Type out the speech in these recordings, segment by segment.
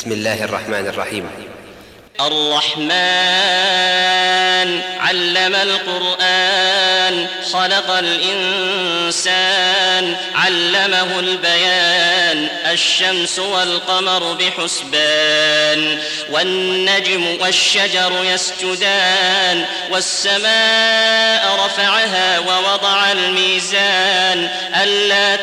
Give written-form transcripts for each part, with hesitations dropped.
بسم الله الرحمن الرحيم. الرحمن علم القرآن خلق الإنسان علمه البيان الشمس والقمر بحسبان والنجم والشجر يسجدان والسماء رفعها ووضع الميزان ألا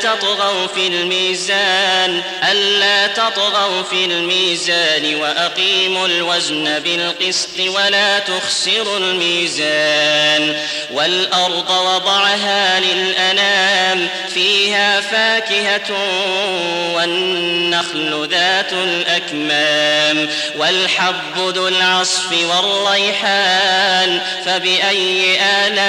تطغوا في الميزان وأقيموا الوزن بالقسط ولا تخسروا الميزان والأرض وضعها للأنام فيها فاكهة والنخل ذات الأكمام والحب ذو العصف والريحان فبأي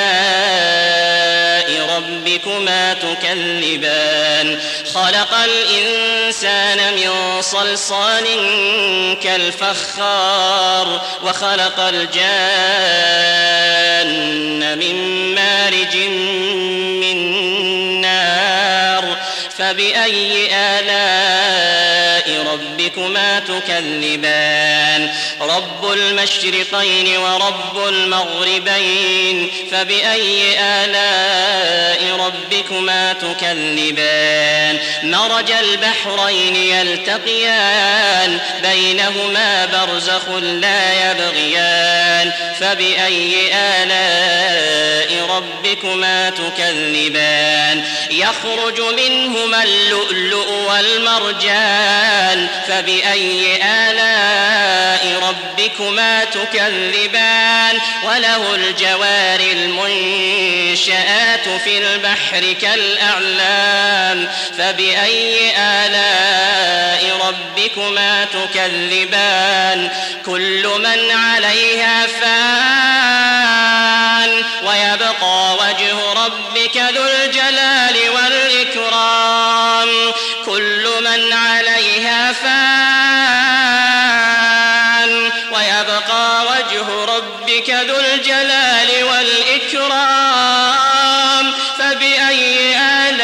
آلاء ربكما تكذبان خلق الإنسان من صلصال كالفخار وخلق الجان من مارج من نار فبأي آلاء ربكما تكذبان رب المشرقين ورب المغربين فبأي آلاء ربكما تكذبان مرج البحرين يلتقيان بينهما برزخ لا يبغيان فبأي آلاء ربكما تكذبان يخرج منهما اللؤلؤ والمرجان فبأي آلاء ربكما تكذبان وله الجوار المنشآت في البحر كالأعلام فبأي آلاء ربكما تكذبان كل من عليها فان ويبقى وجه ربك ذو الجلال والإكرام كل من عليها فان ويبقى وجه ربك ذو الجلال والإكرام فبأي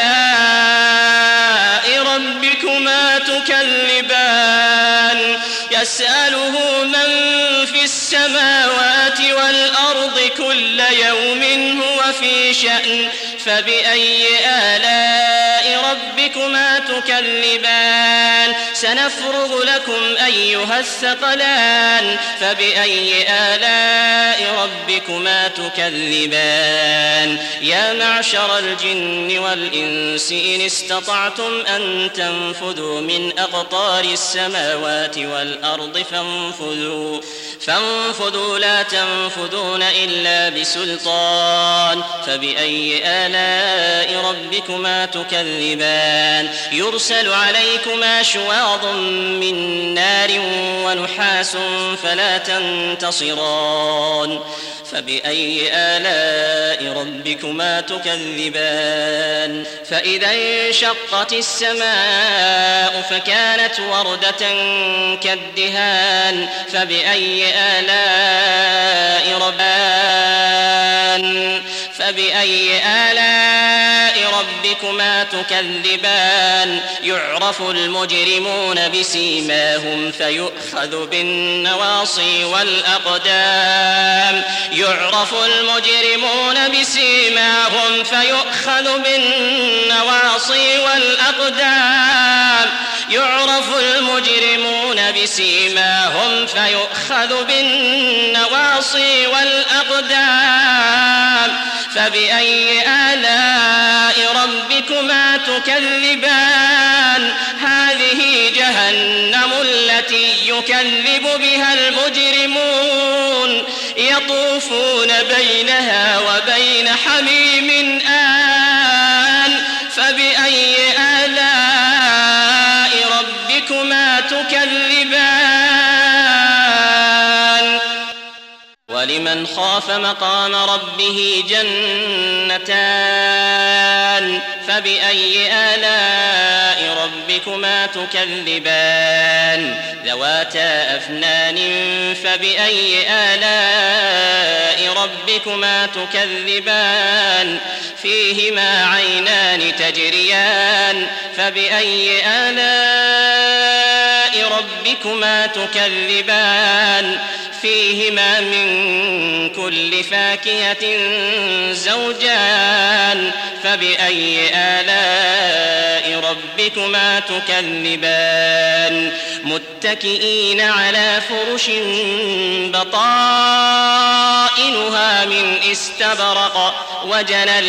آلاء ربكما تكذبان يسأله من في السماوات والأرض كل يوم هو في شأن فبأي آلاء ربكما تكذبان سنفرغ لكم أيها الثقلان فبأي آلاء ربكما تكذبان يا معشر الجن والإنس إن استطعتم أن تنفذوا من أقطار السماوات والأرض فانفذوا لا تنفذون إلا بسلطان فبأي آلاء ربكما تكذبان يرسل عليكما شواظ من نار ونحاس فلا تنتصران فبأي آلاء ربكما تكذبان فإذا انشقت السماء فكانت وردة كالدهان فبأي آلاء ربكما تكذبان يعرف المجرمون بسيماهم فيؤخذ بالنواصي والأقدام فبأي آلاء ربكما تكذبان هذه جهنم التي يكذب بها المجرمون يطوفون بينها وبين حميم آن فبأي آلاء ربكما تكذبان ولمن خاف مقام ربه جنتان فبأي آلاء ربكما تكذبان ذواتا أفنان فبأي آلاء ربكما تكذبان فيهما عينان تجريان فبأي آلاء ربكما تكذبان فيهما من كل فاكهة زوجان فبأي آلاء ربكما تكذبان متكئين على فرش بطائنها من استبرق وجنى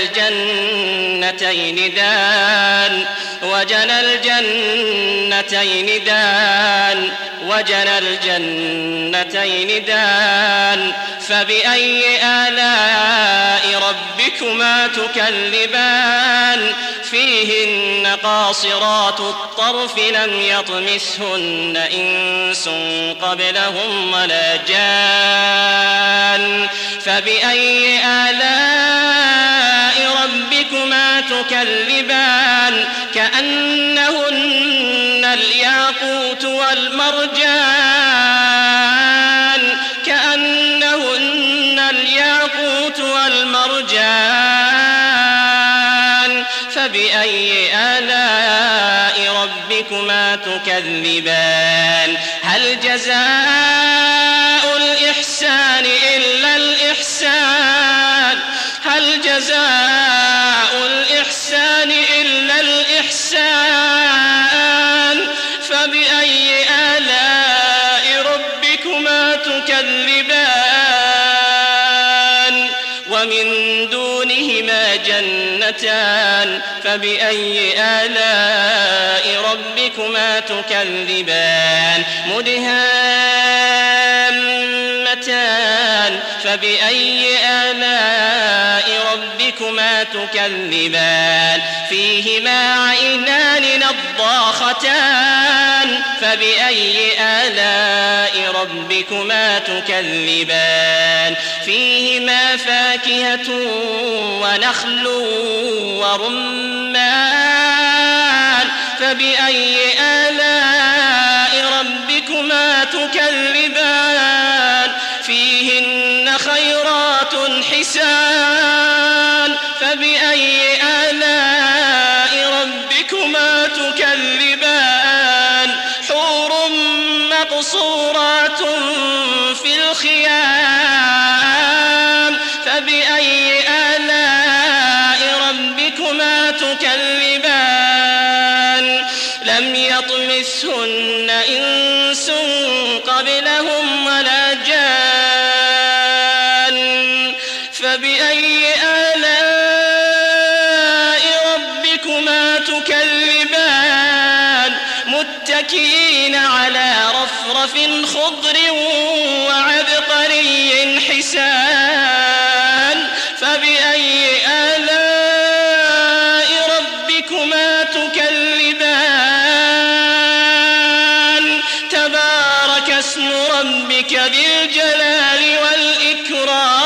الجنتين دان فبأي آلاء ربكما تكذبان فيهن قاصرات الطرف لم يطمثهن إنس قبلهم ولا جان فبأي آلاء ربكما تكذبان كأنهن الياقوت والمرجان فبأي آلاء ربكما تكذبان هل جزاء الإحسان إلا الإحسان فبأي آلاء ربكما تكذبان ومن دونهما جنتان فبأي آلاء ربكما تكذبان مدهامتان فبأي آلاء ربكما تكذبان فيهما عينان نضاختان فبأي آلاء ربكما تكذبان فيهما فاكهة ونخل ورمان فبأي آلاء ربكما تكذبان فيهن خيرات حسان فبأي آلاء ربكما تكذبان حور مقصورات في الخيام فبأي آلاء ربكما تكذبان لم يطمثهن إنس قبلهم ولا جان فبأي آلاء ربكما تكذبان متكئين على رفرف خضر وعبقري حسان فبأي آلاء ربكما تكذبان تبارك اسم ربك ذي الجلال والإكرام